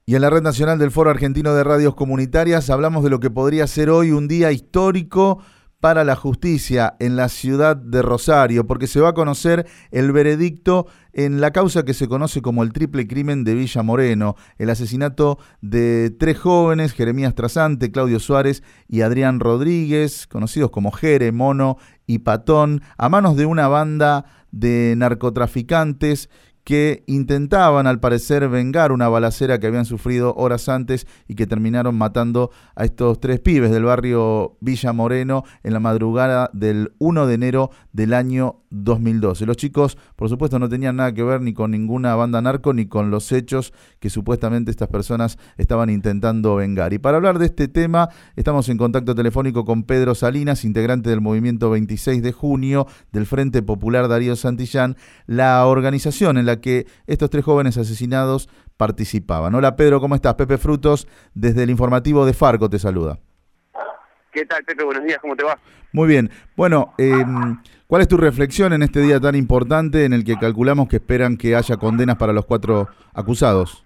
Y en la Red Nacional del Foro Argentino de Radios Comunitarias hablamos de lo que podría ser hoy un día histórico para la justicia en la ciudad de Rosario, porque se va a conocer el veredicto en la causa que se conoce como el triple crimen de Villa Moreno, el asesinato de 3 jóvenes, Jeremías Trasante, Claudio Suárez y Adrián Rodríguez, conocidos como Jere, Mono y Patón, a manos de una banda de narcotraficantes que intentaban, al parecer, vengar una balacera que habían sufrido horas antes y que terminaron matando a estos 3 pibes del barrio Villa Moreno en la madrugada del 1 de enero del año 2012. Los chicos, por supuesto, no tenían nada que ver ni con ninguna banda narco ni con los hechos que supuestamente estas personas estaban intentando vengar. Y para hablar de este tema, estamos en contacto telefónico con Pedro Salinas, integrante del movimiento 26 de junio del Frente Popular Darío Santillán, la organización en la que estos 3 jóvenes asesinados participaban. Hola Pedro, ¿cómo estás? Pepe Frutos, desde el informativo de Farco te saluda. ¿Qué tal, Pepe? Buenos días, ¿cómo te va? Muy bien. Bueno, ¿cuál es tu reflexión en este día tan importante en el que calculamos que esperan que haya condenas para los 4 acusados?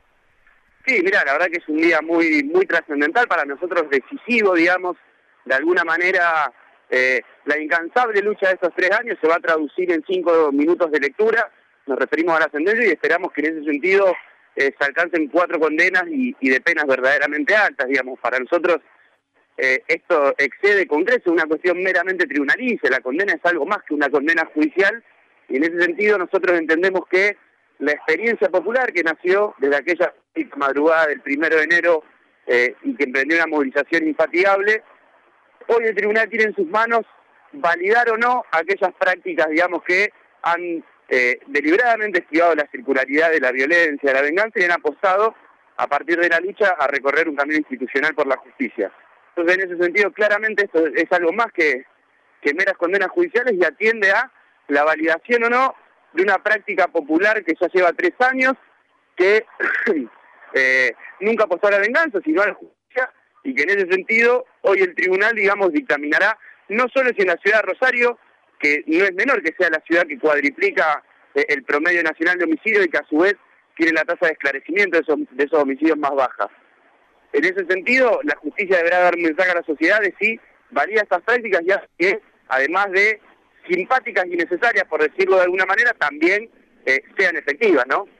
Sí, mirá, la verdad que es un día muy trascendental para nosotros, decisivo, digamos. De alguna manera, la incansable lucha de estos 3 años se va a traducir en 5 minutos de lectura. Nos referimos a la sentencia y esperamos que en ese sentido se alcancen 4 condenas y de penas verdaderamente altas, digamos. Para nosotros esto excede con creces una cuestión meramente tribunalicia. La condena es algo más que una condena judicial y en ese sentido nosotros entendemos que la experiencia popular que nació desde aquella madrugada del 1 de enero y que emprendió una movilización infatigable, hoy el tribunal tiene en sus manos validar o no aquellas prácticas, digamos, que han deliberadamente esquivado la circularidad de la violencia, de la venganza y han apostado a partir de la lucha a recorrer un camino institucional por la justicia. Entonces, en ese sentido, claramente esto es algo más que meras condenas judiciales y atiende a la validación o no de una práctica popular que ya lleva 3 años, que nunca apostó a la venganza, sino a la justicia, y que en ese sentido, hoy el tribunal, digamos, dictaminará no solo si en la ciudad de Rosario, que no es menor que sea la ciudad que cuadriplica el promedio nacional de homicidios y que a su vez tiene la tasa de esclarecimiento de esos homicidios más baja. En ese sentido, la justicia deberá dar un mensaje a la sociedad de si valida estas prácticas y hace que, además de simpáticas y necesarias, por decirlo de alguna manera, también sean efectivas, ¿no?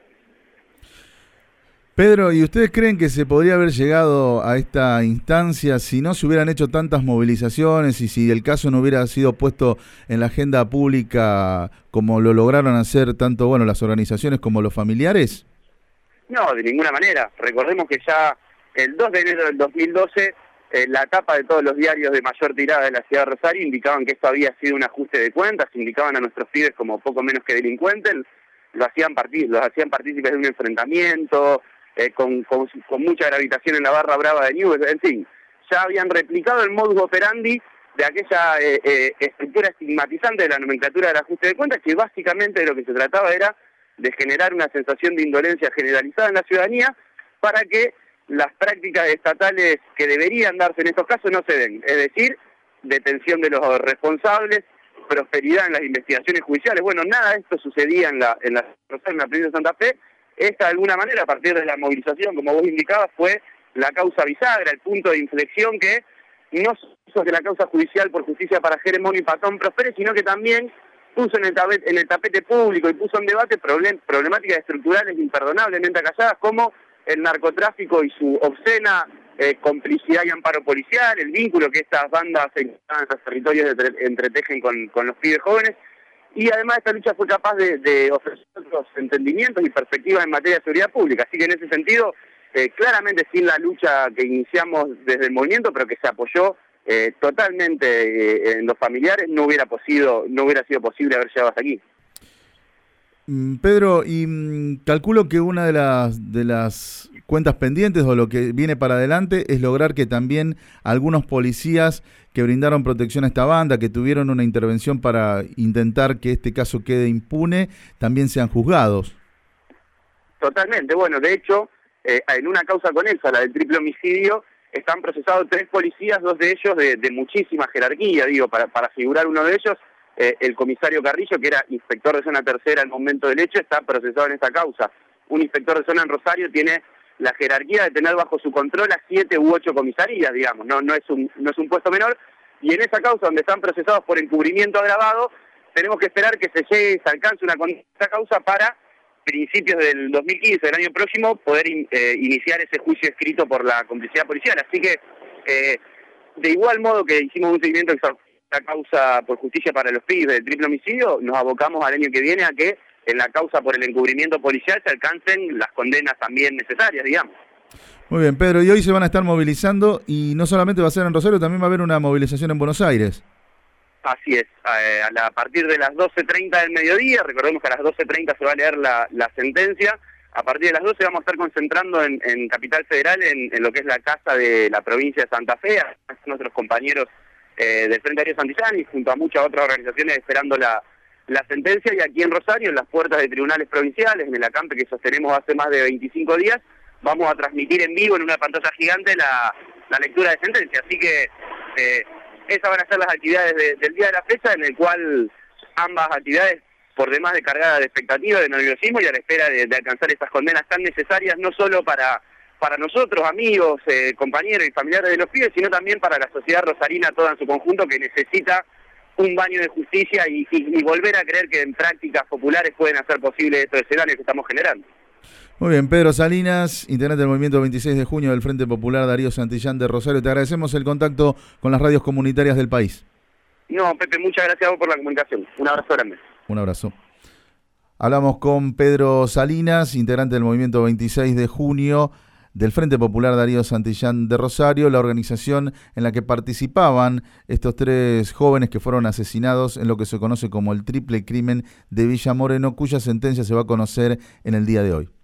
Pedro, ¿y ustedes creen que se podría haber llegado a esta instancia si no se hubieran hecho tantas movilizaciones y si el caso no hubiera sido puesto en la agenda pública como lo lograron hacer tanto las organizaciones como los familiares? No, de ninguna manera. Recordemos que ya el 2 de enero del 2012, la tapa de todos los diarios de mayor tirada de la ciudad de Rosario indicaban que esto había sido un ajuste de cuentas, indicaban a nuestros pibes como poco menos que delincuentes, los hacían partícipes de un enfrentamiento, con mucha gravitación en la barra brava de Newell's, en fin, ya habían replicado el modus operandi de aquella estructura estigmatizante de la nomenclatura del ajuste de cuentas, que básicamente de lo que se trataba era de generar una sensación de indolencia generalizada en la ciudadanía para que las prácticas estatales que deberían darse en estos casos no se den, es decir, detención de los responsables, prosperidad en las investigaciones judiciales. Bueno, nada de esto sucedía en la provincia de Santa Fe. Esta, de alguna manera, a partir de la movilización, como vos indicabas, fue la causa bisagra, el punto de inflexión que no hizo que la causa judicial por justicia para Jere, Mono y Patón prospere, sino que también puso en el tapete público y puso en debate problemáticas estructurales imperdonablemente acalladas, como el narcotráfico y su obscena complicidad y amparo policial, el vínculo que estas bandas en los territorios entretejen con los pibes jóvenes. Y además esta lucha fue capaz de ofrecer otros entendimientos y perspectivas en materia de seguridad pública. Así que en ese sentido, claramente sin la lucha que iniciamos desde el movimiento, pero que se apoyó totalmente en los familiares, no hubiera sido posible haber llegado hasta aquí. Pedro, y calculo que una de las cuentas pendientes o lo que viene para adelante es lograr que también algunos policías que brindaron protección a esta banda, que tuvieron una intervención para intentar que este caso quede impune, también sean juzgados. Totalmente. Bueno, de hecho, en una causa conexa, la del triple homicidio, están procesados 3 policías, 2 de ellos de muchísima jerarquía, para figurar uno de ellos. El comisario Carrillo, que era inspector de zona tercera al momento del hecho, está procesado en esta causa. Un inspector de zona en Rosario tiene la jerarquía de tener bajo su control a 7 u 8 comisarías, digamos, no es un puesto menor, y en esa causa donde están procesados por encubrimiento agravado, tenemos que esperar que se alcance una condena de esa causa para principios del 2015, del año próximo, poder iniciar ese juicio escrito por la complicidad policial. Así que, de igual modo que hicimos un seguimiento de la causa por justicia para los pibes del triple homicidio, nos abocamos al año que viene a que en la causa por el encubrimiento policial se alcancen las condenas también necesarias, digamos. Muy bien, Pedro, y hoy se van a estar movilizando, y no solamente va a ser en Rosario, también va a haber una movilización en Buenos Aires. Así es, a partir de las 12:30 del mediodía, recordemos que a las 12:30 se va a leer la sentencia, a partir de las 12 vamos a estar concentrando en Capital Federal, en lo que es la casa de la provincia de Santa Fe, nuestros compañeros del Frente Darío Santillán y junto a muchas otras organizaciones esperando la sentencia, y aquí en Rosario, en las puertas de tribunales provinciales, en el acampe que sostenemos hace más de 25 días, vamos a transmitir en vivo en una pantalla gigante la lectura de sentencia, así que esas van a ser las actividades del día de la fecha, en el cual ambas actividades por demás de cargada de expectativa, de nerviosismo y a la espera de alcanzar estas condenas tan necesarias, no solo para nosotros, amigos, compañeros y familiares de los pibes, sino también para la sociedad rosarina toda en su conjunto, que necesita un baño de justicia y volver a creer que en prácticas populares pueden hacer posible estos escenarios que estamos generando. Muy bien, Pedro Salinas, integrante del movimiento 26 de junio del Frente Popular Darío Santillán de Rosario. Te agradecemos el contacto con las radios comunitarias del país. No, Pepe, muchas gracias a vos por la comunicación. Un abrazo grande. Un abrazo. Hablamos con Pedro Salinas, integrante del movimiento 26 de junio del Frente Popular Darío Santillán de Rosario, la organización en la que participaban estos 3 jóvenes que fueron asesinados en lo que se conoce como el triple crimen de Villa Moreno, cuya sentencia se va a conocer en el día de hoy.